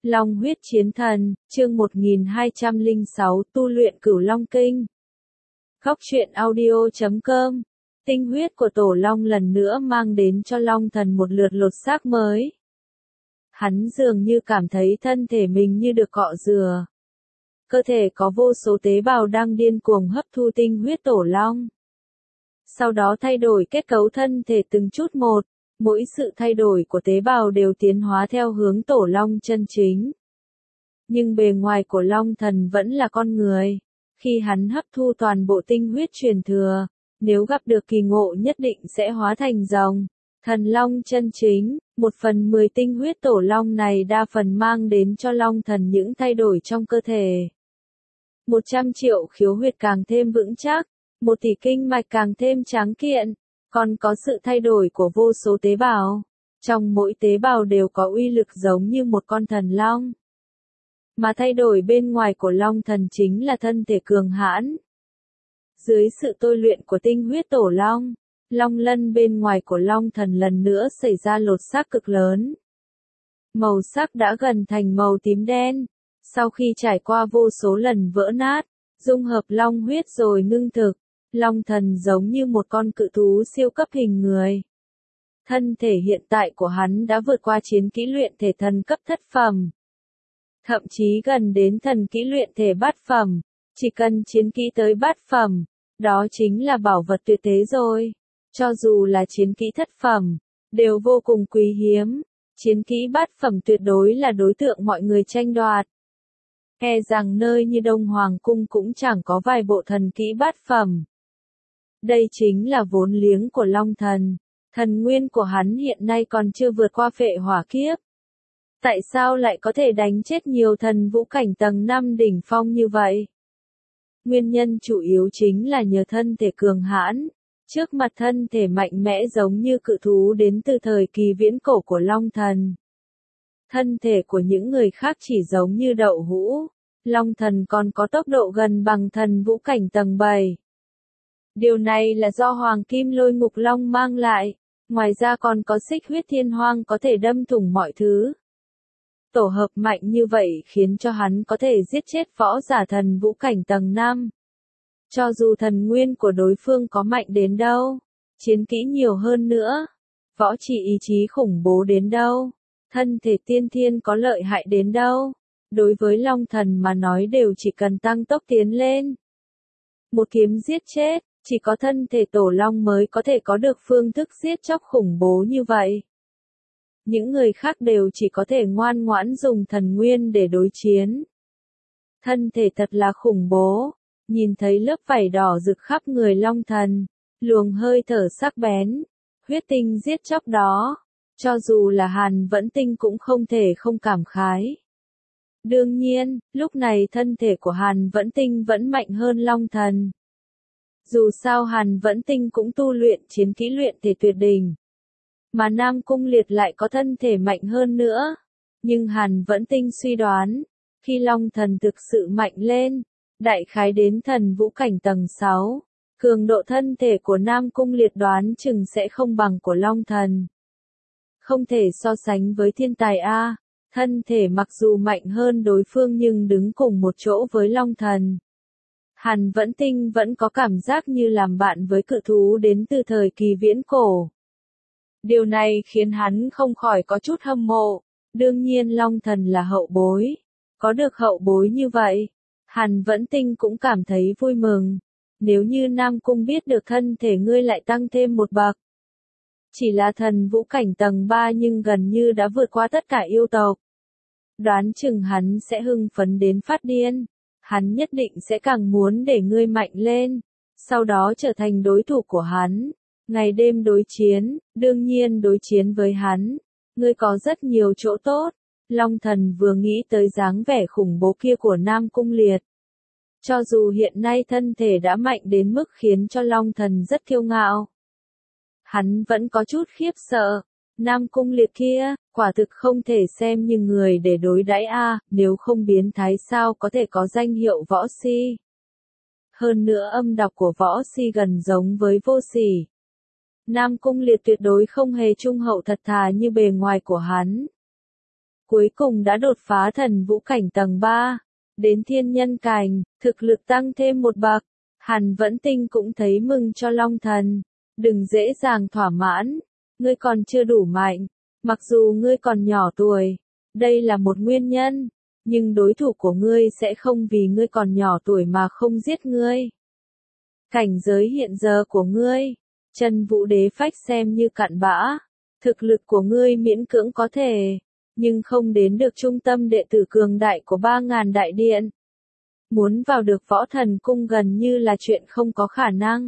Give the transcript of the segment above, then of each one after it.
Long huyết chiến thần, chương 1206, tu luyện Cửu Long Kinh. Góc truyện audio.com. Tinh huyết của Tổ Long lần nữa mang đến cho Long Thần một lượt lột xác mới. Hắn dường như cảm thấy thân thể mình như được cọ rửa. Cơ thể có vô số tế bào đang điên cuồng hấp thu tinh huyết Tổ Long. Sau đó thay đổi kết cấu thân thể từng chút một. Mỗi sự thay đổi của tế bào đều tiến hóa theo hướng Tổ Long chân chính. Nhưng bề ngoài của Long Thần vẫn là con người. Khi hắn hấp thu toàn bộ tinh huyết truyền thừa, nếu gặp được kỳ ngộ nhất định sẽ hóa thành rồng. Thần Long chân chính, 1/10 tinh huyết Tổ Long này đa phần mang đến cho Long Thần những thay đổi trong cơ thể. 100 triệu khiếu huyệt càng thêm vững chắc, 1 tỷ kinh mạch càng thêm tráng kiện. Còn có sự thay đổi của vô số tế bào. Trong mỗi tế bào đều có uy lực giống như một con thần long. Mà thay đổi bên ngoài của Long Thần chính là thân thể cường hãn. Dưới sự tôi luyện của tinh huyết Tổ Long, long lân bên ngoài của Long Thần lần nữa xảy ra lột xác cực lớn. Màu sắc đã gần thành màu tím đen. Sau khi trải qua vô số lần vỡ nát, dung hợp long huyết rồi ngưng thực. Long Thần giống như một con cự thú siêu cấp hình người. Thân thể hiện tại của hắn đã vượt qua chiến kỹ luyện thể thần cấp thất phẩm. Thậm chí gần đến thần kỹ luyện thể bát phẩm. Chỉ cần chiến kỹ tới bát phẩm, đó chính là bảo vật tuyệt thế rồi. Cho dù là chiến kỹ thất phẩm, đều vô cùng quý hiếm. Chiến kỹ bát phẩm tuyệt đối là đối tượng mọi người tranh đoạt. E rằng nơi như Đông Hoàng Cung cũng chẳng có vài bộ thần kỹ bát phẩm. Đây chính là vốn liếng của Long Thần. Thần nguyên của hắn hiện nay còn chưa vượt qua phệ hỏa kiếp. Tại sao lại có thể đánh chết nhiều thần vũ cảnh tầng 5 đỉnh phong như vậy? Nguyên nhân chủ yếu chính là nhờ thân thể cường hãn. Trước mặt thân thể mạnh mẽ giống như cự thú đến từ thời kỳ viễn cổ của Long Thần. Thân thể của những người khác chỉ giống như đậu hũ. Long Thần còn có tốc độ gần bằng thần vũ cảnh tầng 7. Điều này là do Hoàng Kim Lôi Ngục Long mang lại, ngoài ra còn có Xích Huyết Thiên Hoang có thể đâm thủng mọi thứ. Tổ hợp mạnh như vậy khiến cho hắn có thể giết chết võ giả thần vũ cảnh tầng 5. Cho dù thần nguyên của đối phương có mạnh đến đâu, chiến kỹ nhiều hơn nữa, võ chỉ ý chí khủng bố đến đâu, thân thể tiên thiên có lợi hại đến đâu, đối với Long Thần mà nói đều chỉ cần tăng tốc tiến lên. Một kiếm giết chết. Chỉ có thân thể Tổ Long mới có thể có được phương thức giết chóc khủng bố như vậy. Những người khác đều chỉ có thể ngoan ngoãn dùng thần nguyên để đối chiến. Thân thể thật là khủng bố. Nhìn thấy lớp vảy đỏ rực khắp người Long Thần, luồng hơi thở sắc bén, huyết tinh giết chóc đó. Cho dù là Hàn Vẫn Tinh cũng không thể không cảm khái. Đương nhiên, lúc này thân thể của Hàn Vẫn Tinh vẫn mạnh hơn Long Thần. Dù sao Hàn Vẫn Tinh cũng tu luyện chiến kỹ luyện thể tuyệt đỉnh. Mà Nam Cung Liệt lại có thân thể mạnh hơn nữa. Nhưng Hàn Vẫn Tinh suy đoán, khi Long Thần thực sự mạnh lên, đại khái đến thần vũ cảnh tầng 6, cường độ thân thể của Nam Cung Liệt đoán chừng sẽ không bằng của Long Thần. Không thể so sánh với thiên tài A, thân thể mặc dù mạnh hơn đối phương nhưng đứng cùng một chỗ với Long Thần. Hàn Vẫn Tinh vẫn có cảm giác như làm bạn với cự thú đến từ thời kỳ viễn cổ. Điều này khiến hắn không khỏi có chút hâm mộ. Đương nhiên Long Thần là hậu bối. Có được hậu bối như vậy, Hàn Vẫn Tinh cũng cảm thấy vui mừng. Nếu như Nam Cung biết được thân thể ngươi lại tăng thêm một bậc. Chỉ là thần vũ cảnh tầng 3 nhưng gần như đã vượt qua tất cả yêu tộc. Đoán chừng hắn sẽ hưng phấn đến phát điên. Hắn nhất định sẽ càng muốn để ngươi mạnh lên, sau đó trở thành đối thủ của hắn, ngày đêm đối chiến, đương nhiên đối chiến với hắn, ngươi có rất nhiều chỗ tốt. Long Thần vừa nghĩ tới dáng vẻ khủng bố kia của Nam Cung Liệt. Cho dù hiện nay thân thể đã mạnh đến mức khiến cho Long Thần rất kiêu ngạo, hắn vẫn có chút khiếp sợ. Nam Cung Liệt kia, quả thực không thể xem như người để đối đãi a, nếu không biến thái sao có thể có danh hiệu võ si. Hơn nữa âm đọc của võ si gần giống với vô sỉ. Nam Cung Liệt tuyệt đối không hề trung hậu thật thà như bề ngoài của hắn. cuối cùng đã đột phá thần vũ cảnh tầng 3, đến thiên nhân cảnh, thực lực tăng thêm một bậc. Hàn Vẫn Tinh cũng thấy mừng cho Long Thần, đừng dễ dàng thỏa mãn, ngươi còn chưa đủ mạnh, mặc dù ngươi còn nhỏ tuổi, đây là một nguyên nhân, nhưng đối thủ của ngươi sẽ không vì ngươi còn nhỏ tuổi mà không giết ngươi. Cảnh giới hiện giờ của ngươi, Chân Vũ Đế Phách xem như cặn bã, thực lực của ngươi miễn cưỡng có thể, nhưng không đến được trung tâm đệ tử cường đại của 3.000 đại điện. Muốn vào được Võ Thần Cung gần như là chuyện không có khả năng.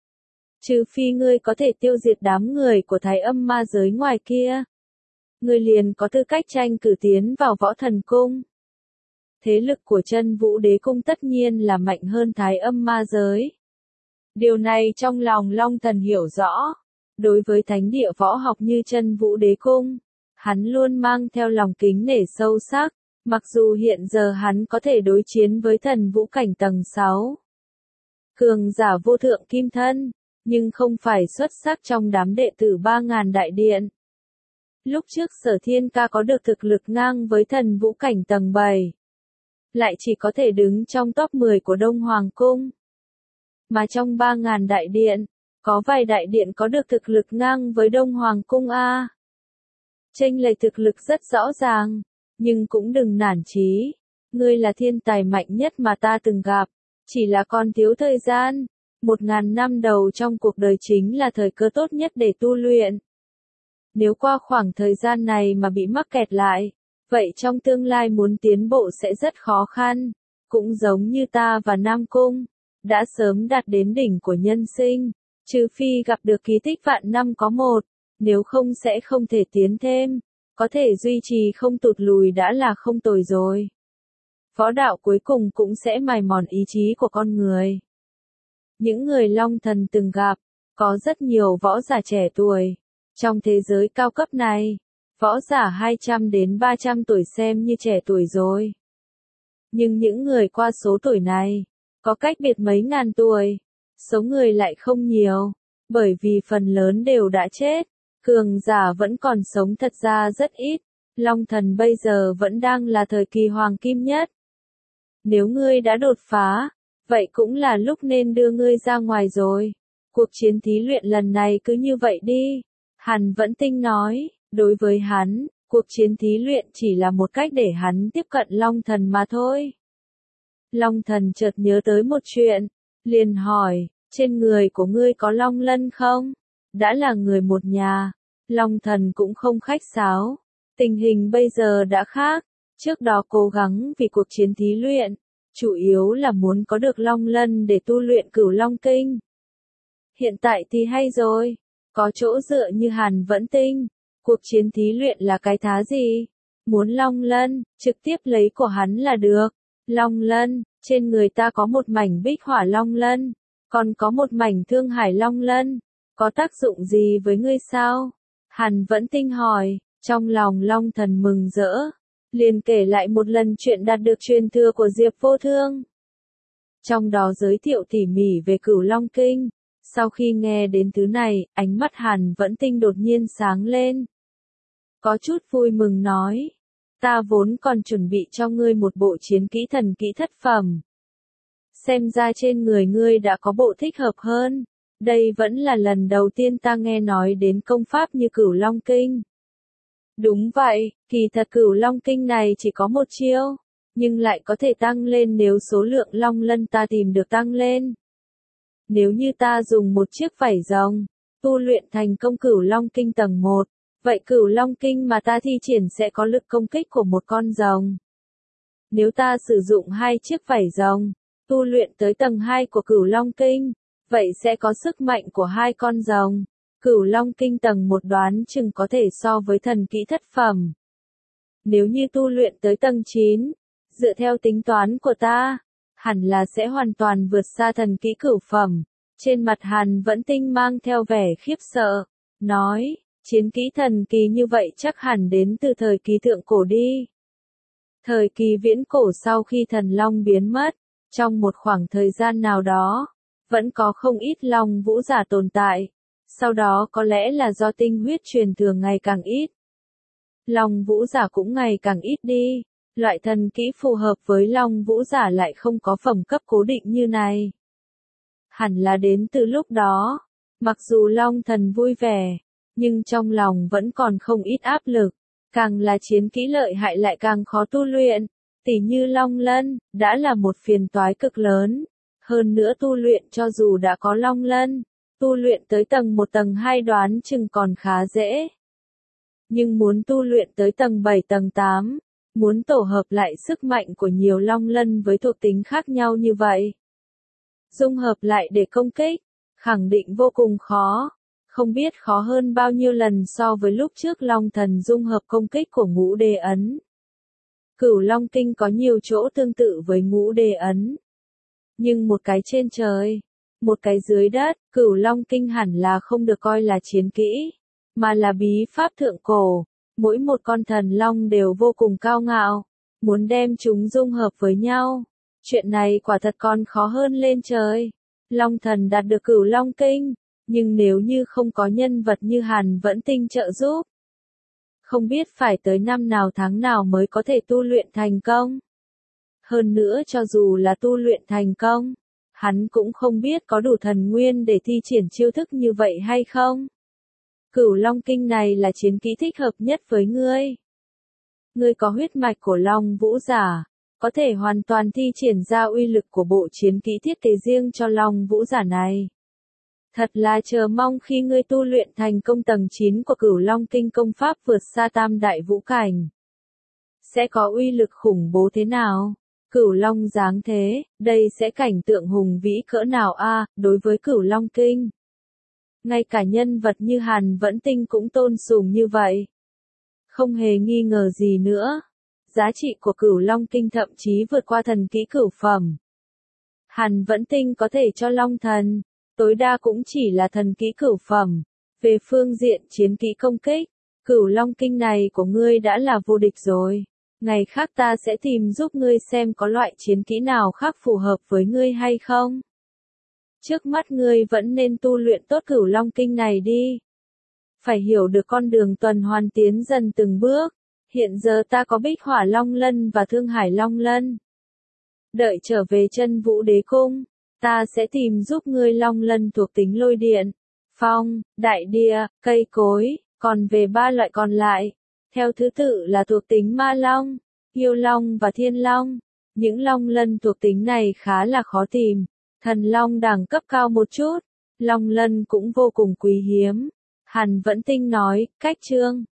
Trừ phi ngươi có thể tiêu diệt đám người của Thái Âm ma giới ngoài kia, ngươi liền có tư cách tranh cử tiến vào Võ Thần Cung. Thế lực của Chân Vũ Đế Cung tất nhiên là mạnh hơn Thái Âm ma giới. Điều này trong lòng Long Thần hiểu rõ. Đối với thánh địa võ học như Chân Vũ Đế Cung, hắn luôn mang theo lòng kính nể sâu sắc, mặc dù hiện giờ hắn có thể đối chiến với thần vũ cảnh tầng 6. Cường giả vô thượng kim thân, nhưng không phải xuất sắc trong đám đệ tử 3.000 đại điện. Lúc trước Sở Thiên Ca có được thực lực ngang với thần vũ cảnh tầng 7, lại chỉ có thể đứng trong top 10 của Đông Hoàng Cung. Mà trong 3.000 đại điện, có vài đại điện có được thực lực ngang với Đông Hoàng Cung a. Chênh lệch thực lực rất rõ ràng, nhưng cũng đừng nản chí. Ngươi là thiên tài mạnh nhất mà ta từng gặp, chỉ là còn thiếu thời gian. 1.000 năm đầu trong cuộc đời chính là thời cơ tốt nhất để tu luyện. Nếu qua khoảng thời gian này mà bị mắc kẹt lại, vậy trong tương lai muốn tiến bộ sẽ rất khó khăn. Cũng giống như ta và Nam Cung, đã sớm đạt đến đỉnh của nhân sinh. Trừ phi gặp được kỳ tích vạn năm có một, nếu không sẽ không thể tiến thêm, có thể duy trì không tụt lùi đã là không tồi rồi. Võ đạo cuối cùng cũng sẽ mài mòn ý chí của con người. Những người Long Thần từng gặp, có rất nhiều võ giả trẻ tuổi. Trong thế giới cao cấp này, võ giả 200 đến 300 tuổi xem như trẻ tuổi rồi. Nhưng những người qua số tuổi này, có cách biệt mấy ngàn tuổi. Số người lại không nhiều, bởi vì phần lớn đều đã chết, cường giả vẫn còn sống thật ra rất ít, Long Thần bây giờ vẫn đang là thời kỳ hoàng kim nhất. Nếu ngươi đã đột phá, vậy cũng là lúc nên đưa ngươi ra ngoài rồi. Cuộc chiến thí luyện lần này cứ như vậy đi, Hàn Vẫn Tinh nói, đối với hắn, cuộc chiến thí luyện chỉ là một cách để hắn tiếp cận Long Thần mà thôi. Long Thần chợt nhớ tới một chuyện, liền hỏi, trên người của ngươi có long lân không? Đã là người một nhà, Long Thần cũng không khách sáo. Tình hình bây giờ đã khác, trước đó cố gắng vì cuộc chiến thí luyện, chủ yếu là muốn có được long lân để tu luyện Cửu Long Kinh. Hiện tại thì hay rồi, có chỗ dựa như Hàn Vẫn Tinh, cuộc chiến thí luyện là cái thá gì? Muốn long lân, trực tiếp lấy của hắn là được. Long lân, trên người ta có một mảnh Bích Hỏa Long lân, còn có một mảnh Thương Hải Long lân, có tác dụng gì với ngươi sao? Hàn Vẫn Tinh hỏi, trong lòng Long Thần mừng rỡ, liền kể lại một lần chuyện đạt được truyền thừa của Diệp Vô Thương. Trong đó giới thiệu tỉ mỉ về Cửu Long Kinh, sau khi nghe đến thứ này, ánh mắt Hàn Vẫn Tinh đột nhiên sáng lên. Có chút vui mừng nói, ta vốn còn chuẩn bị cho ngươi một bộ chiến kỹ thần kỹ thất phẩm. Xem ra trên người ngươi đã có bộ thích hợp hơn. Đây vẫn là lần đầu tiên ta nghe nói đến công pháp như Cửu Long Kinh. Đúng vậy, kỳ thật Cửu Long Kinh này chỉ có một chiêu, nhưng lại có thể tăng lên nếu số lượng long lân ta tìm được tăng lên. Nếu như ta dùng một chiếc vảy rồng, tu luyện thành công Cửu Long Kinh tầng 1, vậy Cửu Long Kinh mà ta thi triển sẽ có lực công kích của một con rồng. Nếu ta sử dụng 2 chiếc vảy rồng, tu luyện tới tầng 2 của Cửu Long Kinh, vậy sẽ có sức mạnh của 2 con rồng. Cửu Long Kinh tầng 1 đoán chừng có thể so với thần kỹ thất phẩm. Nếu như tu luyện tới tầng 9, dựa theo tính toán của ta, hẳn là sẽ hoàn toàn vượt xa thần kỹ cửu phẩm. Trên mặt Hàn Vẫn Tinh mang theo vẻ khiếp sợ, nói, chiến kỹ thần kỳ như vậy chắc hẳn đến từ thời kỳ thượng cổ đi. Thời kỳ viễn cổ sau khi thần long biến mất, trong một khoảng thời gian nào đó, vẫn có không ít long vũ giả tồn tại. Sau đó có lẽ là do tinh huyết truyền thừa ngày càng ít. Long vũ giả cũng ngày càng ít đi. Loại thần kỹ phù hợp với Long vũ giả lại không có phẩm cấp cố định như này. Hẳn là đến từ lúc đó, mặc dù Long thần vui vẻ, nhưng trong lòng vẫn còn không ít áp lực. Càng là chiến kỹ lợi hại lại càng khó tu luyện. Tỉ như Long lân, đã là một phiền toái cực lớn. Hơn nữa tu luyện cho dù đã có Long lân, tu luyện tới tầng 1 tầng 2 đoán chừng còn khá dễ. Nhưng muốn tu luyện tới tầng 7 tầng 8, muốn tổ hợp lại sức mạnh của nhiều Long lân với thuộc tính khác nhau như vậy. Dung hợp lại để công kích, khẳng định vô cùng khó. Không biết khó hơn bao nhiêu lần so với lúc trước Long thần dung hợp công kích của ngũ đế ấn. Cửu Long kinh có nhiều chỗ tương tự với ngũ đế ấn. Nhưng một cái trên trời, một cái dưới đất, Cửu Long kinh hẳn là không được coi là chiến kỹ, mà là bí pháp thượng cổ. Mỗi một con thần long đều vô cùng cao ngạo, muốn đem chúng dung hợp với nhau. Chuyện này quả thật còn khó hơn lên trời. Long thần đạt được Cửu Long kinh, nhưng nếu như không có nhân vật như Hàn Vẫn Tinh trợ giúp, không biết phải tới năm nào tháng nào mới có thể tu luyện thành công. Hơn nữa cho dù là tu luyện thành công, hắn cũng không biết có đủ thần nguyên để thi triển chiêu thức như vậy hay không. Cửu Long kinh này là chiến kỹ thích hợp nhất với ngươi. Ngươi có huyết mạch của Long vũ giả, có thể hoàn toàn thi triển ra uy lực của bộ chiến kỹ thiết kế riêng cho Long vũ giả này. Thật là chờ mong khi ngươi tu luyện thành công tầng 9 của Cửu Long kinh công pháp vượt xa tam đại vũ cảnh. Sẽ có uy lực khủng bố thế nào? Cửu Long dáng thế, đây sẽ cảnh tượng hùng vĩ cỡ nào a, đối với Cửu Long kinh. Ngay cả nhân vật như Hàn Vẫn Tinh cũng tôn sùng như vậy. Không hề nghi ngờ gì nữa. Giá trị của Cửu Long kinh thậm chí vượt qua thần kỹ cửu phẩm. Hàn Vẫn Tinh có thể cho Long thần, tối đa cũng chỉ là thần kỹ cửu phẩm. Về phương diện chiến kỹ công kích, Cửu Long kinh này của ngươi đã là vô địch rồi. Ngày khác ta sẽ tìm giúp ngươi xem có loại chiến kỹ nào khác phù hợp với ngươi hay không. Trước mắt ngươi vẫn nên tu luyện tốt Cửu Long kinh này đi. Phải hiểu được con đường tuần hoàn tiến dần từng bước. Hiện giờ ta có Bích Hỏa Long lân và Thương Hải Long lân. Đợi trở về Chân Vũ Đế cung, ta sẽ tìm giúp ngươi Long lân thuộc tính lôi điện, phong, đại địa, cây cối, còn về 3 loại còn lại, theo thứ tự là thuộc tính Ma Long, Yêu Long và Thiên Long. Những Long lân thuộc tính này khá là khó tìm. Thần Long đẳng cấp cao một chút, Long lân cũng vô cùng quý hiếm. Hàn Vẫn Tinh nói, cách chương.